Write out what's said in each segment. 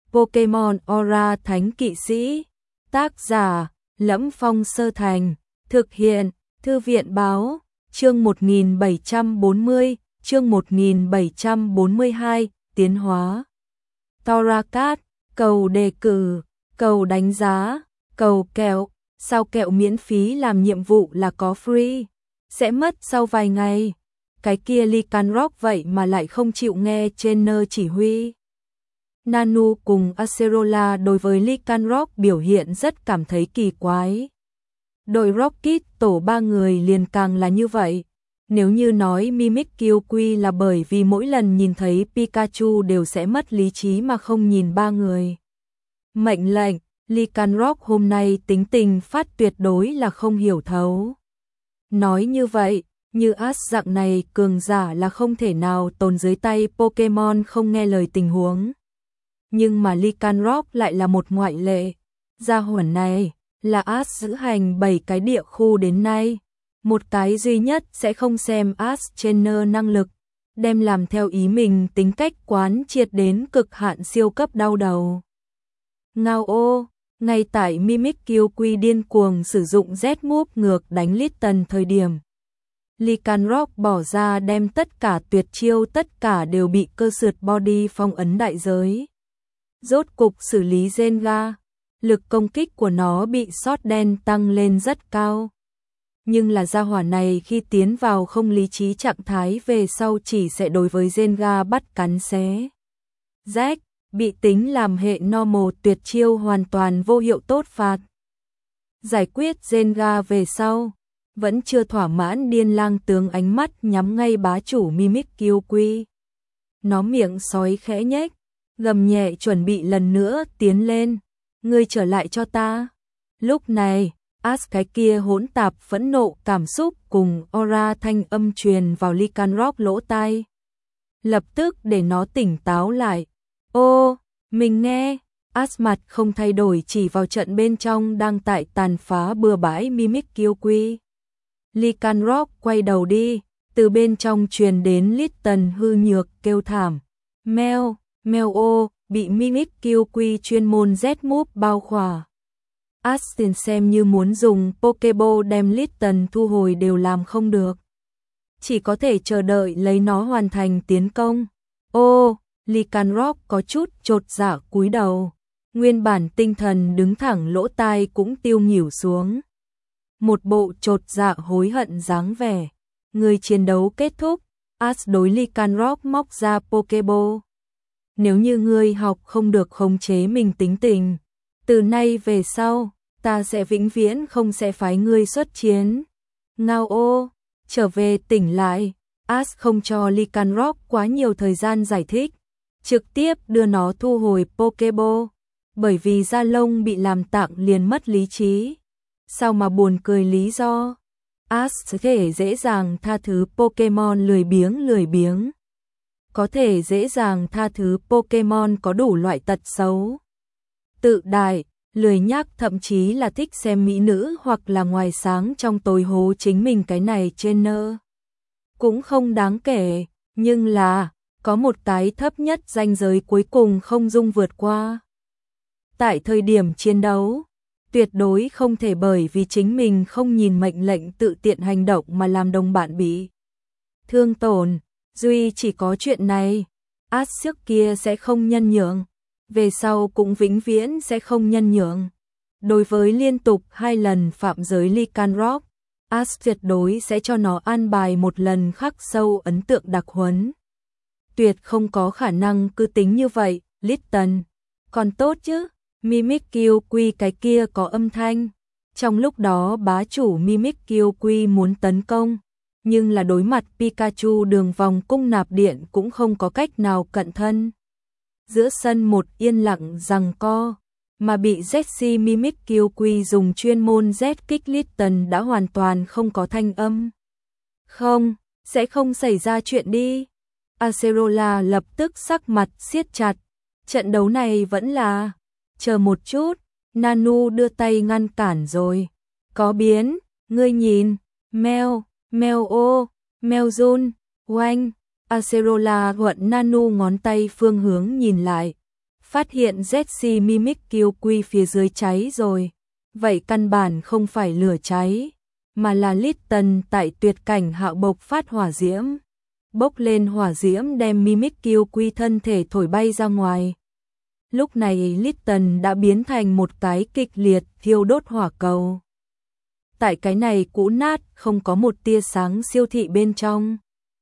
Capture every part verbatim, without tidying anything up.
Pokemon Aura Thánh Kỵ Sĩ. Tác giả: Lẫm Phong Sơ Thành. Thực hiện: Thư viện báo. Chương một nghìn bảy trăm bốn mươi, chương một nghìn bảy trăm bốn mươi hai, tiến hóa. Torracat, cầu đề cử, cầu đánh giá, cầu kẹo. Sao kẹo miễn phí làm nhiệm vụ là có free, sẽ mất sau vài ngày. Cái kia Lycanroc vậy mà lại không chịu nghe trainer chỉ huy. Nanu cùng Acerola đối với Lycanroc biểu hiện rất cảm thấy kỳ quái. Đội Rocket tổ ba người liền càng là như vậy. Nếu như nói Mimikyu là bởi vì mỗi lần nhìn thấy Pikachu đều sẽ mất lý trí mà không nhìn ba người. Mệnh lệnh, Lycanroc hôm nay tính tình phát tuyệt đối là không hiểu thấu. Nói như vậy, như Ash dạng này cường giả là không thể nào tồn dưới tay Pokemon không nghe lời tình huống. Nhưng mà Lycanroc lại là một ngoại lệ. Gia hỏa này là Ash giữ hành bảy cái địa khu đến nay. Một cái duy nhất sẽ không xem Ash trainer năng lực, đem làm theo ý mình tính cách quán triệt đến cực hạn siêu cấp đau đầu. Ngao ô, ngay tại Mimikyu điên cuồng sử dụng Z-Move ngược đánh Litten thời điểm. Lycanroc bỏ ra đem tất cả tuyệt chiêu tất cả đều bị cơ sượt body phong ấn đại giới. Rốt cục xử lý Zenga, lực công kích của nó bị sót đen tăng lên rất cao. Nhưng là gia hỏa này khi tiến vào không lý trí trạng thái về sau chỉ sẽ đối với Zenga bắt cắn xé. Zack bị tính làm hệ normal tuyệt chiêu hoàn toàn vô hiệu tốt phạt. Giải quyết Zenga về sau, vẫn chưa thỏa mãn điên lang tướng ánh mắt nhắm ngay bá chủ Mimikyu. Nó miệng sói khẽ nhếch, gầm nhẹ chuẩn bị lần nữa tiến lên. Ngươi trở lại cho ta. Lúc này, Ash cái kia hỗn tạp phẫn nộ cảm xúc cùng aura thanh âm truyền vào Lycanroc lỗ tai. Lập tức để nó tỉnh táo lại. Ô, mình nghe. Ash mặt không thay đổi chỉ vào trận bên trong đang tại tàn phá bừa bãi Mimikyu. Lycanroc quay đầu đi, từ bên trong truyền đến Litten hư nhược kêu thảm. Meo, meo ô, bị Mimikyu chuyên môn Z-Move bao khỏa. Astin xem như muốn dùng Pokeball đem Litten thu hồi đều làm không được. Chỉ có thể chờ đợi lấy nó hoàn thành tiến công. Ô, Lycanroc có chút chột dạ cúi đầu. Nguyên bản tinh thần đứng thẳng lỗ tai cũng tiêu nghỉu xuống. Một bộ chột dạ hối hận dáng vẻ. Người chiến đấu kết thúc, Ash đối Lycanroc móc ra Pokeball. Nếu như ngươi học không được khống chế mình tính tình, từ nay về sau, ta sẽ vĩnh viễn không sẽ phái ngươi xuất chiến. Ngao ô, trở về tỉnh lại. Ash không cho Lycanroc quá nhiều thời gian giải thích, trực tiếp đưa nó thu hồi Pokeball. Bởi vì da lông bị làm tạng liền mất lý trí. Sao mà buồn cười lý do? Ash có thể dễ dàng tha thứ Pokemon lười biếng lười biếng. Có thể dễ dàng tha thứ Pokemon có đủ loại tật xấu. Tự đại, lười nhác thậm chí là thích xem mỹ nữ hoặc là ngoài sáng trong tối hố chính mình cái này trainer. Cũng không đáng kể, nhưng là, có một cái thấp nhất ranh giới cuối cùng không dung vượt qua. Tại thời điểm chiến đấu, tuyệt đối không thể bởi vì chính mình không nhìn mệnh lệnh tự tiện hành động mà làm đồng bạn bị thương tổn. Duy chỉ có chuyện này, Ash trước kia sẽ không nhân nhượng, về sau cũng vĩnh viễn sẽ không nhân nhượng. Đối với liên tục hai lần phạm giới Lycanroc, Ash tuyệt đối sẽ cho nó an bài một lần khắc sâu ấn tượng đặc huấn. Tuyệt không có khả năng cứ tính như vậy, Litten. Còn tốt chứ, Mimikyu cái kia có âm thanh. Trong lúc đó bá chủ Mimikyu muốn tấn công, nhưng là đối mặt Pikachu đường vòng cung nạp điện cũng không có cách nào cận thân. Giữa sân một yên lặng giằng co, mà bị Jessie Mimikyu dùng chuyên môn Z kích Litten đã hoàn toàn không có thanh âm. Không, sẽ không xảy ra chuyện đi. Acerola lập tức sắc mặt siết chặt. Trận đấu này vẫn là... Chờ một chút, Nanu đưa tay ngăn cản rồi. Có biến, ngươi nhìn, Meo, Meo ô, Meo Jun, oanh. Acerola thuận Nanu ngón tay phương hướng nhìn lại. phát hiện Z C Mimikyu phía dưới cháy rồi. Vậy căn bản không phải lửa cháy, mà là Litten tại tuyệt cảnh hạo bộc phát hỏa diễm. Bốc lên hỏa diễm đem Mimikyu thân thể thổi bay ra ngoài. Lúc này Litten đã biến thành một cái kịch liệt thiêu đốt hỏa cầu. Tại cái này cũ nát, không có một tia sáng siêu thị bên trong.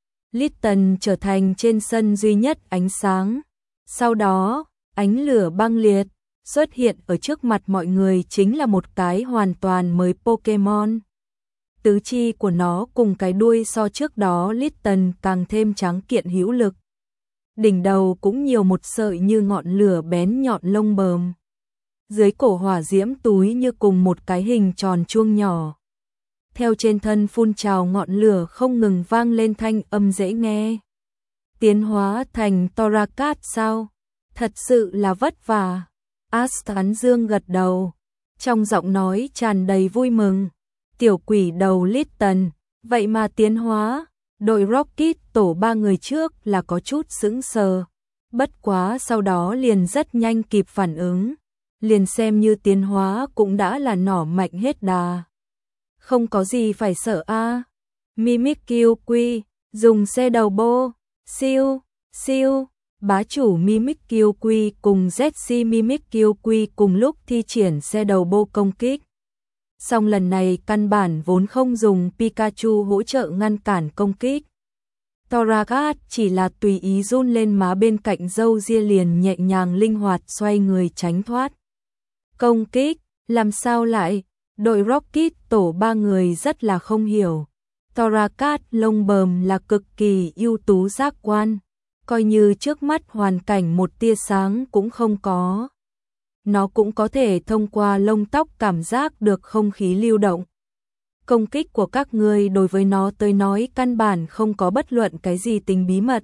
Litten trở thành trên sân duy nhất ánh sáng. Sau đó, ánh lửa băng liệt xuất hiện ở trước mặt mọi người, chính là một cái hoàn toàn mới Pokemon. Tứ chi của nó cùng cái đuôi so trước đó Litten càng thêm tráng kiện hữu lực. Đỉnh đầu cũng nhiều một sợi như ngọn lửa bén nhọn lông bờm. Dưới cổ hỏa diễm túi như cùng một cái hình tròn chuông nhỏ. Theo trên thân phun trào ngọn lửa không ngừng vang lên thanh âm dễ nghe. Tiến hóa thành Torracat sao? Thật sự là vất vả. Ash tán dương gật đầu, trong giọng nói tràn đầy vui mừng. Tiểu quỷ đầu Litten, vậy mà tiến hóa. Đội Rocket tổ ba người trước là có chút sững sờ. Bất quá sau đó liền rất nhanh kịp phản ứng. Liền xem như tiến hóa cũng đã là nỏ mạnh hết đà. Không có gì phải sợ a. À. Mimikyu dùng xe đầu bô, siêu, siêu. Bá chủ Mimikyu cùng Z C Mimikyu cùng lúc thi triển xe đầu bô công kích. Song lần này căn bản vốn không dùng Pikachu hỗ trợ ngăn cản công kích. Torracat chỉ là tùy ý run lên má bên cạnh râu ria liền nhẹ nhàng linh hoạt xoay người tránh thoát. Công kích, làm sao lại? Đội Rocket tổ ba người rất là không hiểu. Torracat lông bờm là cực kỳ ưu tú giác quan. Coi như trước mắt hoàn cảnh một tia sáng cũng không có. Nó cũng có thể thông qua lông tóc cảm giác được không khí lưu động. Công kích của các ngươi đối với nó tới nói căn bản không có bất luận cái gì tính bí mật.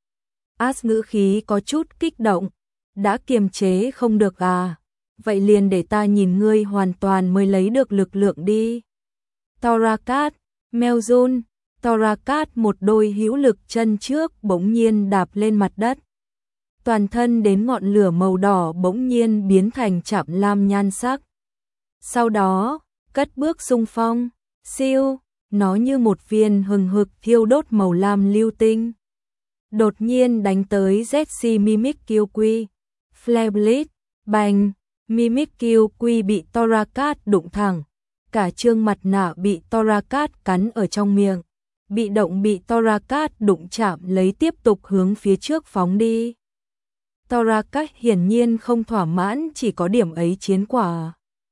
Ash ngữ khí có chút kích động. Đã kiềm chế không được à? Vậy liền để ta nhìn ngươi hoàn toàn mới lấy được lực lượng đi. Torracat, Melzun, Torracat một đôi hữu lực chân trước bỗng nhiên đạp lên mặt đất. Toàn thân đến ngọn lửa màu đỏ bỗng nhiên biến thành chạm lam nhan sắc. Sau đó, cất bước xung phong, siêu, nó như một viên hừng hực thiêu đốt màu lam lưu tinh. Đột nhiên đánh tới Z C Mimikyu, Flare Blitz, bành, Mimikyu bị Torracat đụng thẳng. Cả trương mặt nạ bị Torracat cắn ở trong miệng. Bị động bị Torracat đụng chạm lấy tiếp tục hướng phía trước phóng đi. Torracat hiển nhiên không thỏa mãn chỉ có điểm ấy chiến quả.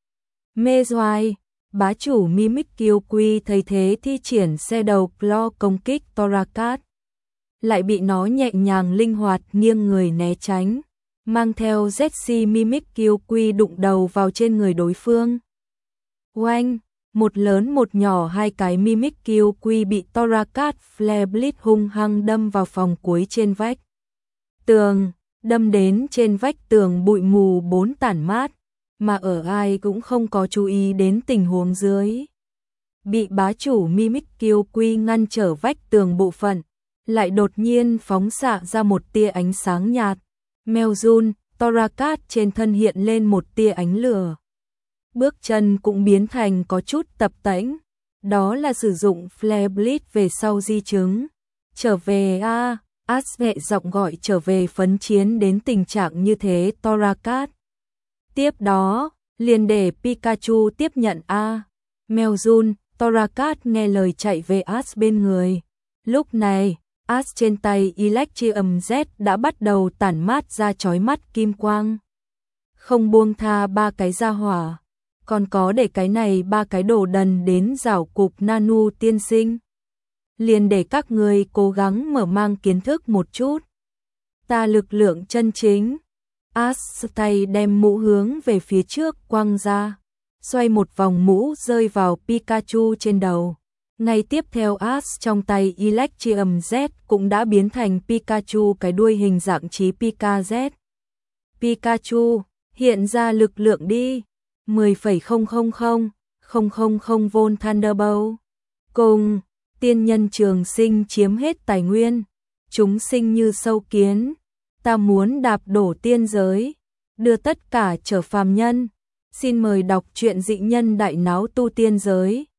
Mê doai, bá chủ Mimikyu thấy thế thi triển xe đầu Claw công kích Torracat. Lại bị nó nhẹ nhàng linh hoạt nghiêng người né tránh. Mang theo Z C Mimikyu đụng đầu vào trên người đối phương. Oanh! Một lớn một nhỏ hai cái Mimikyu bị Torracat Flare Blitz hung hăng đâm vào phòng cuối trên vách tường, đâm đến trên vách tường bụi mù bốn tản mát, mà ở ai cũng không có chú ý đến tình huống dưới. Bị bá chủ Mimikyu ngăn trở vách tường bộ phận, lại đột nhiên phóng xạ ra một tia ánh sáng nhạt. Melzun, Torracat trên thân hiện lên một tia ánh lửa. Bước chân cũng biến thành có chút tập tễnh, đó là sử dụng Flare Blitz về sau di chứng. Trở về a, à, Ash vệ giọng gọi trở về phấn chiến đến tình trạng như thế Torracat. Tiếp đó, liền để Pikachu tiếp nhận a. À. Melzun, Torracat nghe lời chạy về Ash bên người. Lúc này, Ash trên tay Electrium Z đã bắt đầu tản mát ra chói mắt kim quang. Không buông tha ba cái gia hỏa. Còn có để cái này ba cái đồ đần đến rảo cục Nanu tiên sinh. Liền để các người cố gắng mở mang kiến thức một chút. Ta lực lượng chân chính. Ash tay đem mũ hướng về phía trước quăng ra. Xoay một vòng mũ rơi vào Pikachu trên đầu. Ngay tiếp theo Ash trong tay Electrium Z cũng đã biến thành Pikachu cái đuôi hình dạng chí Pika Z. Pikachu, hiện ra lực lượng đi. mười phẩy không không không không không không vôn Thunderbolt. Cùng, tiên nhân trường sinh chiếm hết tài nguyên. Chúng sinh như sâu kiến. Ta muốn đạp đổ tiên giới. đưa tất cả trở phàm nhân. Xin mời đọc truyện Dị nhân đại náo tu tiên giới.